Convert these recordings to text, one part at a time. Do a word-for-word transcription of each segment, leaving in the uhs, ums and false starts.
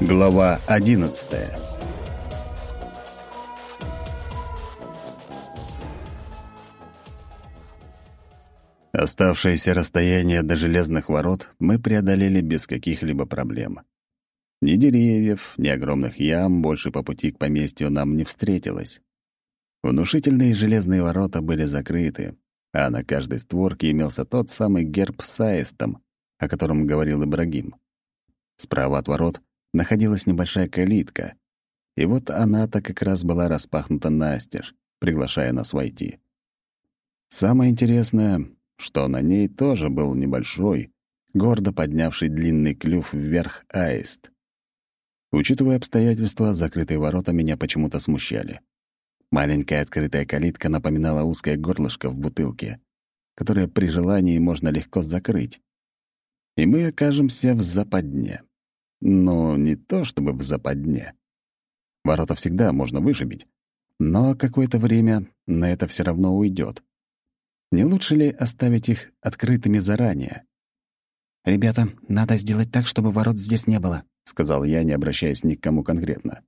Глава одиннадцатая. Оставшееся расстояние до железных ворот мы преодолели без каких-либо проблем. Ни деревьев, ни огромных ям больше по пути к поместью нам не встретилось. Внушительные железные ворота были закрыты, а на каждой створке имелся тот самый герб с аистом, о котором говорил Ибрагим. Справа от ворот находилась небольшая калитка, и вот она-то как раз была распахнута настежь, приглашая нас войти. Самое интересное, что на ней тоже был небольшой, гордо поднявший длинный клюв вверх аист. Учитывая обстоятельства, закрытые ворота меня почему-то смущали. Маленькая открытая калитка напоминала узкое горлышко в бутылке, которое при желании можно легко закрыть. И мы окажемся в западне. Но не то чтобы в западне. Ворота всегда можно вышибить, но какое-то время на это все равно уйдет. Не лучше ли оставить их открытыми заранее? «Ребята, надо сделать так, чтобы ворот здесь не было», — сказал я, не обращаясь ни к кому конкретно.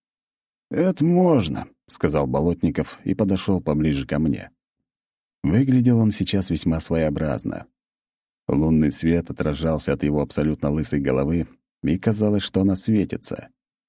«Это можно», — сказал Болотников и подошел поближе ко мне. Выглядел он сейчас весьма своеобразно. Лунный свет отражался от его абсолютно лысой головы, и казалось, что она светится.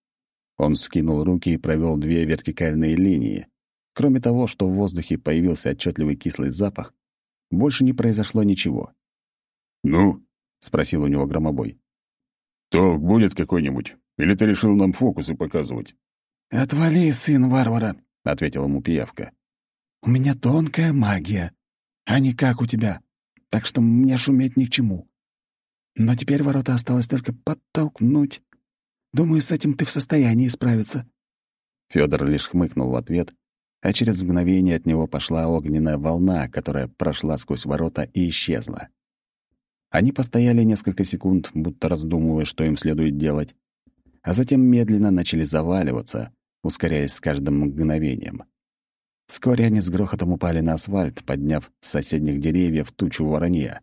Он вскинул руки и провел две вертикальные линии. Кроме того, что в воздухе появился отчетливый кислый запах, больше не произошло ничего. «Ну?» — спросил у него Громобой. «Толк будет какой-нибудь? Или ты решил нам фокусы показывать?» «Отвали, сын варвара», — ответил ему Пиявка. «У меня тонкая магия, а не как у тебя, так что мне шуметь ни к чему. Но теперь ворота осталось только подтолкнуть. Думаю, с этим ты в состоянии справиться». Фёдор лишь хмыкнул в ответ, а через мгновение от него пошла огненная волна, которая прошла сквозь ворота и исчезла. Они постояли несколько секунд, будто раздумывая, что им следует делать, а затем медленно начали заваливаться, ускоряясь с каждым мгновением. Вскоре они с грохотом упали на асфальт, подняв с соседних деревьев тучу воронья.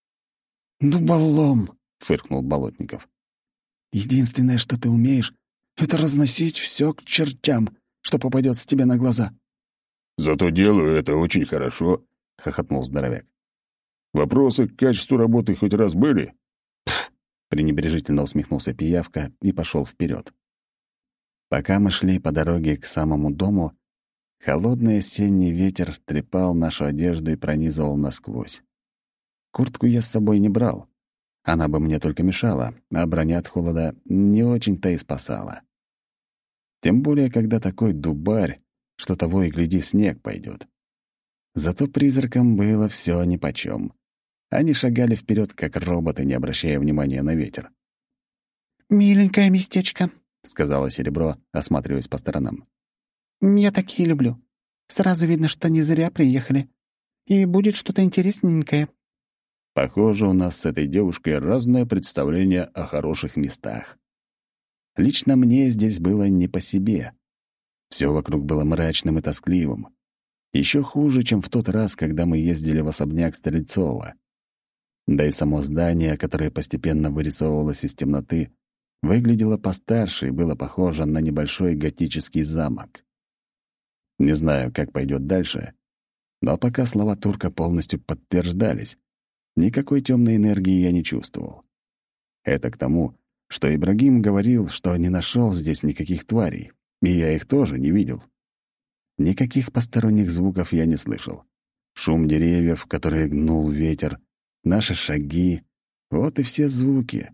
«Дуболом!» — фыркнул Болотников. «Единственное, что ты умеешь, — это разносить все к чертям, что попадется тебе на глаза». «Зато делаю это очень хорошо», — хохотнул здоровяк. «Вопросы к качеству работы хоть раз были?» «Пф!» — пренебрежительно усмехнулся Пиявка и пошел вперед. Пока мы шли по дороге к самому дому, холодный осенний ветер трепал нашу одежду и пронизывал насквозь. Куртку я с собой не брал. Она бы мне только мешала, а броня от холода не очень-то и спасала. Тем более, когда такой дубарь, что того и гляди, снег пойдет. Зато призракам было все нипочем. Они шагали вперед, как роботы, не обращая внимания на ветер. «Миленькое местечко», — сказала Серебро, осматриваясь по сторонам. «Я такие люблю. Сразу видно, что не зря приехали. И будет что-то интересненькое». Похоже, у нас с этой девушкой разное представление о хороших местах. Лично мне здесь было не по себе. Все вокруг было мрачным и тоскливым. Еще хуже, чем в тот раз, когда мы ездили в особняк Стрельцова. Да и само здание, которое постепенно вырисовывалось из темноты, выглядело постарше и было похоже на небольшой готический замок. Не знаю, как пойдет дальше, но пока слова турка полностью подтверждались, никакой темной энергии я не чувствовал. Это к тому, что Ибрагим говорил, что не нашел здесь никаких тварей, и я их тоже не видел. Никаких посторонних звуков я не слышал. Шум деревьев, которые гнул ветер, наши шаги — вот и все звуки.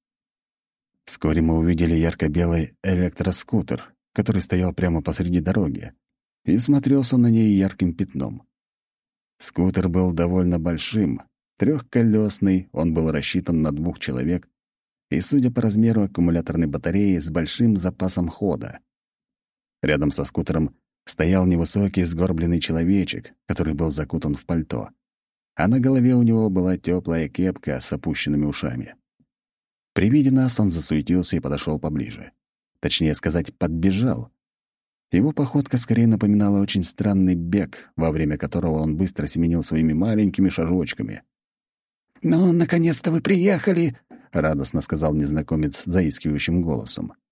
Вскоре мы увидели ярко-белый электроскутер, который стоял прямо посреди дороги, и смотрелся на ней ярким пятном. Скутер был довольно большим, трехколесный, он был рассчитан на двух человек и, судя по размеру аккумуляторной батареи, с большим запасом хода. Рядом со скутером стоял невысокий сгорбленный человечек, который был закутан в пальто, а на голове у него была теплая кепка с опущенными ушами. При виде нас он засуетился и подошел поближе. Точнее сказать, подбежал. Его походка скорее напоминала очень странный бег, во время которого он быстро семенил своими маленькими шажочками. «Ну, наконец-то вы приехали!» — радостно сказал незнакомец заискивающим голосом.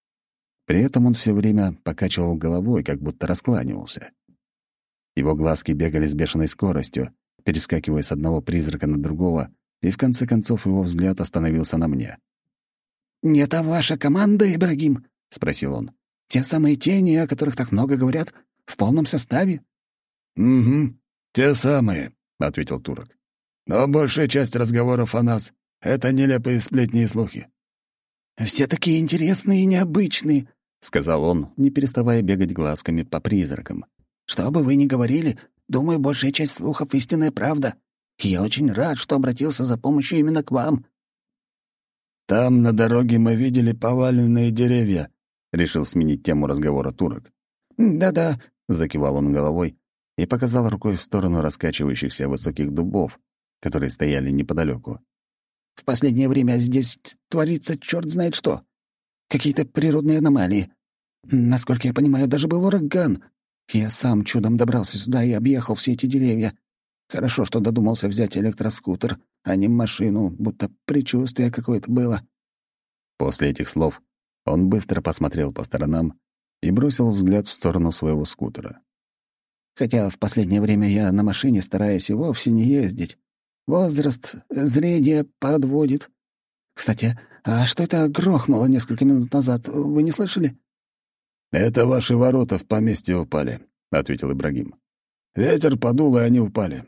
При этом он все время покачивал головой, как будто раскланивался. Его глазки бегали с бешеной скоростью, перескакивая с одного призрака на другого, и в конце концов его взгляд остановился на мне. «Не это ваша команда, Ибрагим?» — спросил он. «Те самые тени, о которых так много говорят, в полном составе?» «Угу, те самые», — ответил турок. «Но большая часть разговоров о нас — это нелепые сплетни и слухи». «Все такие интересные и необычные», — сказал он, не переставая бегать глазками по призракам. «Что бы вы ни говорили, думаю, большая часть слухов — истинная правда. И я очень рад, что обратился за помощью именно к вам». «Там на дороге мы видели поваленные деревья», — решил сменить тему разговора турок. «Да-да», — закивал он головой и показал рукой в сторону раскачивающихся высоких дубов, которые стояли неподалеку. «В последнее время здесь творится черт знает что. Какие-то природные аномалии. Насколько я понимаю, даже был ураган. Я сам чудом добрался сюда и объехал все эти деревья. Хорошо, что додумался взять электроскутер, а не машину, будто предчувствие какое-то было». После этих слов он быстро посмотрел по сторонам и бросил взгляд в сторону своего скутера. «Хотя в последнее время я на машине стараюсь и вовсе не ездить. Возраст, зрение подводит. Кстати, а что это грохнуло несколько минут назад? Вы не слышали?» «Это ваши ворота в поместье упали», — ответил Ибрагим. «Ветер подул, и они упали.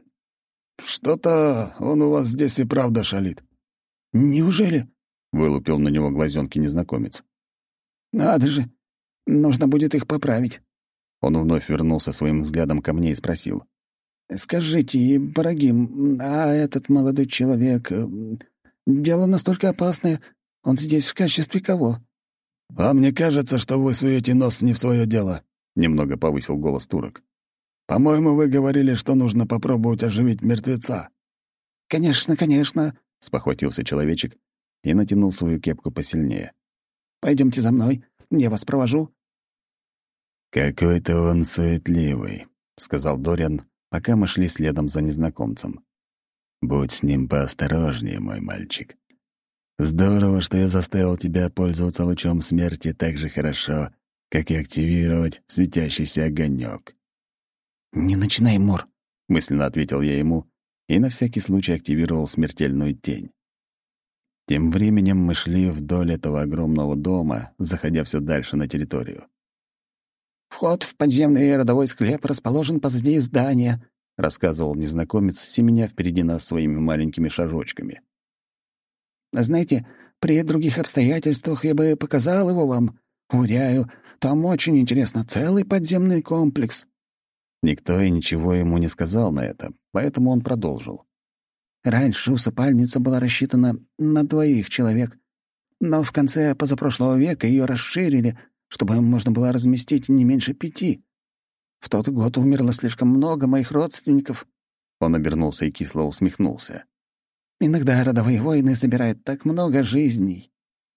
Что-то он у вас здесь и правда шалит». «Неужели?» — вылупил на него глазенки незнакомец. «Надо же! Нужно будет их поправить». Он вновь вернулся своим взглядом ко мне и спросил. «Скажите, Ибрагим, а этот молодой человек... Дело настолько опасное. Он здесь в качестве кого?» «Вам не кажется, что вы суете нос не в свое дело?» — немного повысил голос турок. «По-моему, вы говорили, что нужно попробовать оживить мертвеца». «Конечно, конечно», — спохватился человечек и натянул свою кепку посильнее. «Пойдемте за мной, я вас провожу». «Какой-то он суетливый», — сказал Дориан, пока мы шли следом за незнакомцем. «Будь с ним поосторожнее, мой мальчик. Здорово, что я заставил тебя пользоваться лучом смерти так же хорошо, как и активировать светящийся огонек». «Не начинай, Мор», — мысленно ответил я ему и на всякий случай активировал смертельную тень. Тем временем мы шли вдоль этого огромного дома, заходя все дальше на территорию. «Вход в подземный родовой склеп расположен позади здания», — рассказывал незнакомец, семеня впереди нас своими маленькими шажочками. «Знаете, при других обстоятельствах я бы показал его вам. Уверяю, там очень интересно, целый подземный комплекс». Никто и ничего ему не сказал на это, поэтому он продолжил. «Раньше усыпальница была рассчитана на двоих человек, но в конце позапрошлого века ее расширили, чтобы можно было разместить не меньше пяти. В тот год умерло слишком много моих родственников». Он обернулся и кисло усмехнулся. «Иногда родовые войны забирают так много жизней».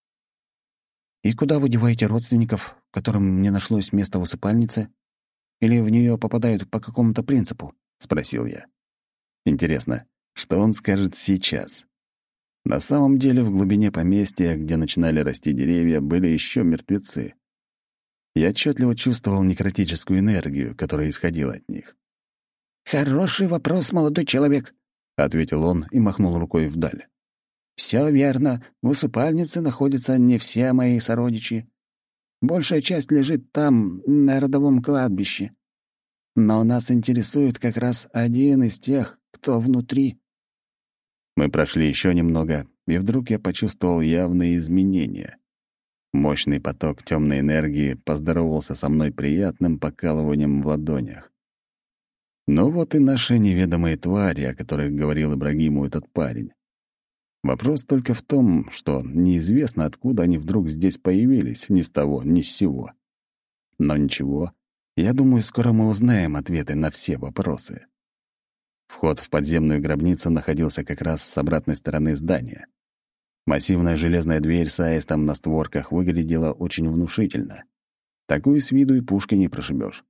«И куда вы деваете родственников, которым не нашлось места в усыпальнице? Или в нее попадают по какому-то принципу?» — спросил я. «Интересно, что он скажет сейчас?» На самом деле в глубине поместья, где начинали расти деревья, были еще мертвецы. Я отчетливо чувствовал некротическую энергию, которая исходила от них. «Хороший вопрос, молодой человек», — ответил он и махнул рукой вдаль. «Все верно. В усыпальнице находятся не все мои сородичи. Большая часть лежит там, на родовом кладбище. Но нас интересует как раз один из тех, кто внутри». Мы прошли еще немного, и вдруг я почувствовал явные изменения. Мощный поток темной энергии поздоровался со мной приятным покалыванием в ладонях. Ну вот и наши неведомые твари, о которых говорил Ибрагиму этот парень. Вопрос только в том, что неизвестно, откуда они вдруг здесь появились, ни с того, ни с сего. Но ничего, я думаю, скоро мы узнаем ответы на все вопросы. Вход в подземную гробницу находился как раз с обратной стороны здания. Массивная железная дверь с аистом на створках выглядела очень внушительно. Такую с виду и пушкой не прошибешь.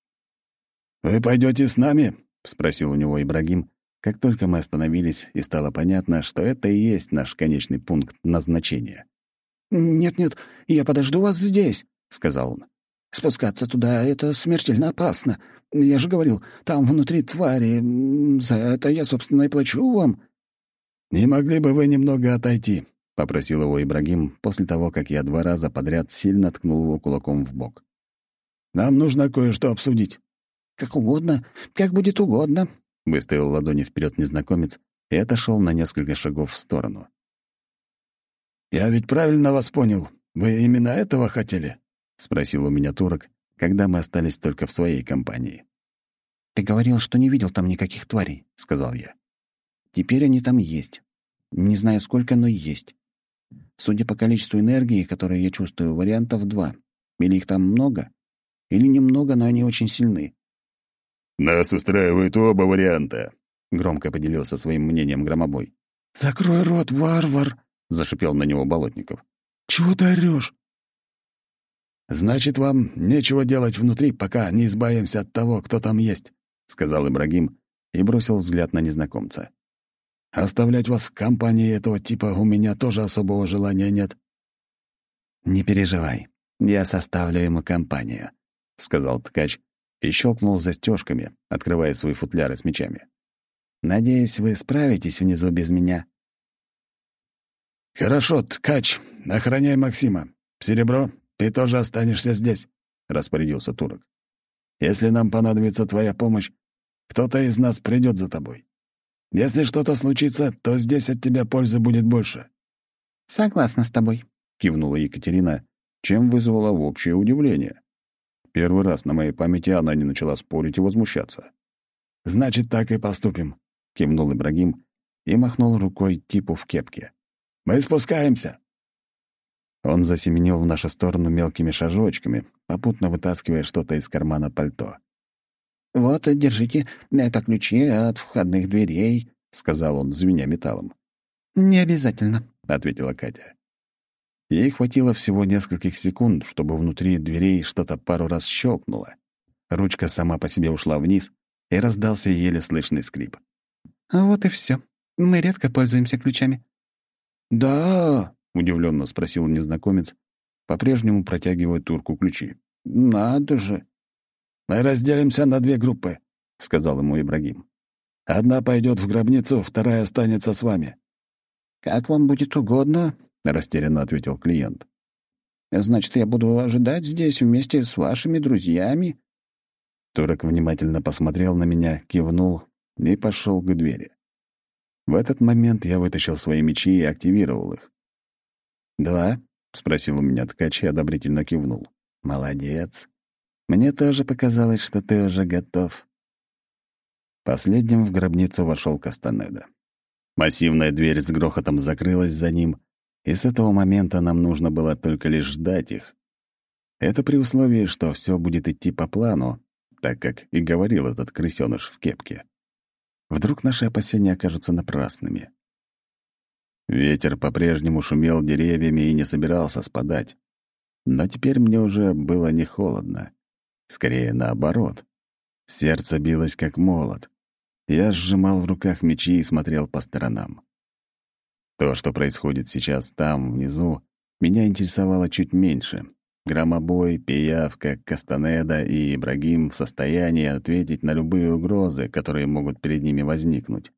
«Вы пойдете с нами?» — спросил у него Ибрагим, как только мы остановились, и стало понятно, что это и есть наш конечный пункт назначения. «Нет-нет, я подожду вас здесь», — сказал он. «Спускаться туда — это смертельно опасно. Я же говорил, там внутри твари. За это я, собственно, и плачу вам». «Не могли бы вы немного отойти?» — попросил его Ибрагим после того, как я два раза подряд сильно ткнул его кулаком в бок. «Нам нужно кое-что обсудить». «Как угодно, как будет угодно», — выставил ладони вперед незнакомец и отошел на несколько шагов в сторону. «Я ведь правильно вас понял. Вы именно этого хотели?» — спросил у меня турок, когда мы остались только в своей компании. «Ты говорил, что не видел там никаких тварей», — сказал я. «Теперь они там есть. Не знаю, сколько, но есть. Судя по количеству энергии, которую я чувствую, вариантов два. Или их там много, или немного, но они очень сильны». «Нас устраивают оба варианта», — громко поделился своим мнением Громобой. «Закрой рот, варвар!» — зашипел на него Болотников. «Чего ты орёшь?» «Значит, вам нечего делать внутри, пока не избавимся от того, кто там есть», — сказал Ибрагим и бросил взгляд на незнакомца. «Оставлять вас в компании этого типа у меня тоже особого желания нет». «Не переживай, я составлю ему компанию», — сказал ткач и щелкнул застежками, открывая свои футляры с мечами. «Надеюсь, вы справитесь внизу без меня». «Хорошо, ткач, охраняй Максима. Серебро, ты тоже останешься здесь», — распорядился турок. «Если нам понадобится твоя помощь, кто-то из нас придет за тобой. Если что-то случится, то здесь от тебя пользы будет больше». «Согласна с тобой», — кивнула Екатерина, чем вызвала общее удивление. Первый раз на моей памяти она не начала спорить и возмущаться. «Значит, так и поступим», — кивнул Ибрагим и махнул рукой типу в кепке. «Мы спускаемся». Он засеменил в нашу сторону мелкими шажочками, попутно вытаскивая что-то из кармана пальто. «Вот, держите, это ключи от входных дверей», — сказал он, звеня металлом. «Не обязательно», — ответила Катя. Ей хватило всего нескольких секунд, чтобы внутри дверей что-то пару раз щелкнуло. Ручка сама по себе ушла вниз, и раздался еле слышный скрип. «А вот и все. Мы редко пользуемся ключами». «Да», — удивленно спросил незнакомец, по-прежнему протягивая турку ключи. «Надо же». «Мы разделимся на две группы», — сказал ему Ибрагим. «Одна пойдет в гробницу, вторая останется с вами». «Как вам будет угодно», — растерянно ответил клиент. «Значит, я буду ожидать здесь вместе с вашими друзьями?» Турок внимательно посмотрел на меня, кивнул и пошел к двери. В этот момент я вытащил свои мечи и активировал их. «Два?» — спросил у меня ткач и одобрительно кивнул. «Молодец. Мне тоже показалось, что ты уже готов». Последним в гробницу вошел Кастанеда. Массивная дверь с грохотом закрылась за ним, и с этого момента нам нужно было только лишь ждать их. Это при условии, что все будет идти по плану, так как и говорил этот крысёныш в кепке. Вдруг наши опасения окажутся напрасными. Ветер по-прежнему шумел деревьями и не собирался спадать. Но теперь мне уже было не холодно. Скорее, наоборот. Сердце билось как молот. Я сжимал в руках мечи и смотрел по сторонам. То, что происходит сейчас там, внизу, меня интересовало чуть меньше. Громобой, Пиявка, Кастанеда и Ибрагим в состоянии ответить на любые угрозы, которые могут перед ними возникнуть.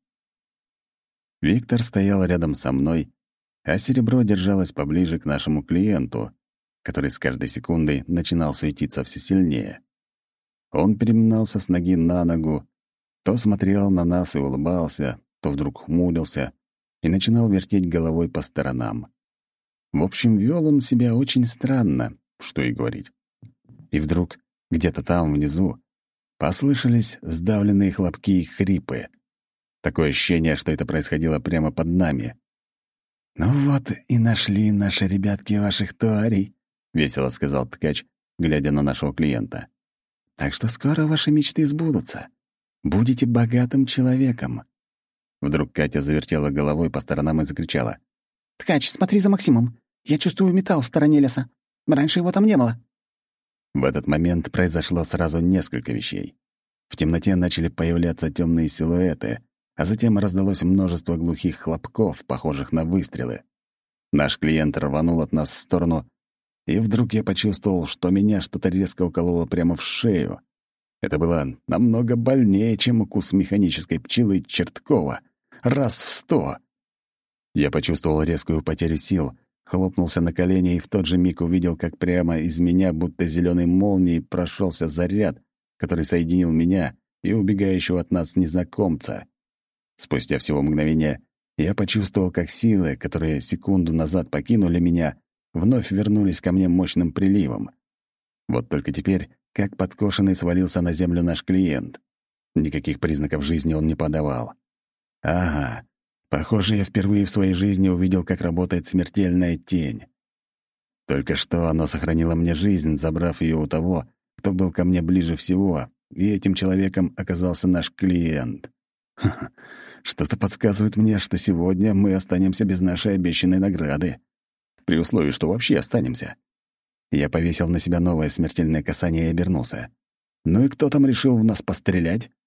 Виктор стоял рядом со мной, а серебро держалось поближе к нашему клиенту, который с каждой секундой начинал светиться все сильнее. Он переминался с ноги на ногу, то смотрел на нас и улыбался, то вдруг хмурился и начинал вертеть головой по сторонам. В общем, вел он себя очень странно, что и говорить. И вдруг, где-то там внизу, послышались сдавленные хлопки и хрипы. Такое ощущение, что это происходило прямо под нами. «Ну вот и нашли наши ребятки ваших тварей», — весело сказал ткач, глядя на нашего клиента. «Так что скоро ваши мечты сбудутся. Будете богатым человеком». Вдруг Катя завертела головой по сторонам и закричала. «Ткач, смотри за Максимом. Я чувствую металл в стороне леса. Раньше его там не было». В этот момент произошло сразу несколько вещей. В темноте начали появляться темные силуэты, а затем раздалось множество глухих хлопков, похожих на выстрелы. Наш клиент рванул от нас в сторону, И вдруг я почувствовал, что меня что-то резко укололо прямо в шею. Это было намного больнее, чем укус механической пчелы Черткова. Раз в сто. Я почувствовал резкую потерю сил, хлопнулся на колени и в тот же миг увидел, как прямо из меня, будто зеленой молнией, прошелся заряд, который соединил меня и убегающего от нас незнакомца. Спустя всего мгновение я почувствовал, как силы, которые секунду назад покинули меня, вновь вернулись ко мне мощным приливом. Вот только теперь, как подкошенный, свалился на землю наш клиент. Никаких признаков жизни он не подавал. Ага, похоже, я впервые в своей жизни увидел, как работает смертельная тень. Только что оно сохранило мне жизнь, забрав ее у того, кто был ко мне ближе всего, и этим человеком оказался наш клиент. Ха-ха, что-то подсказывает мне, что сегодня мы останемся без нашей обещанной награды. При условии, что вообще останемся. Я повесил на себя новое смертельное касание и обернулся. Ну и кто там решил в нас пострелять?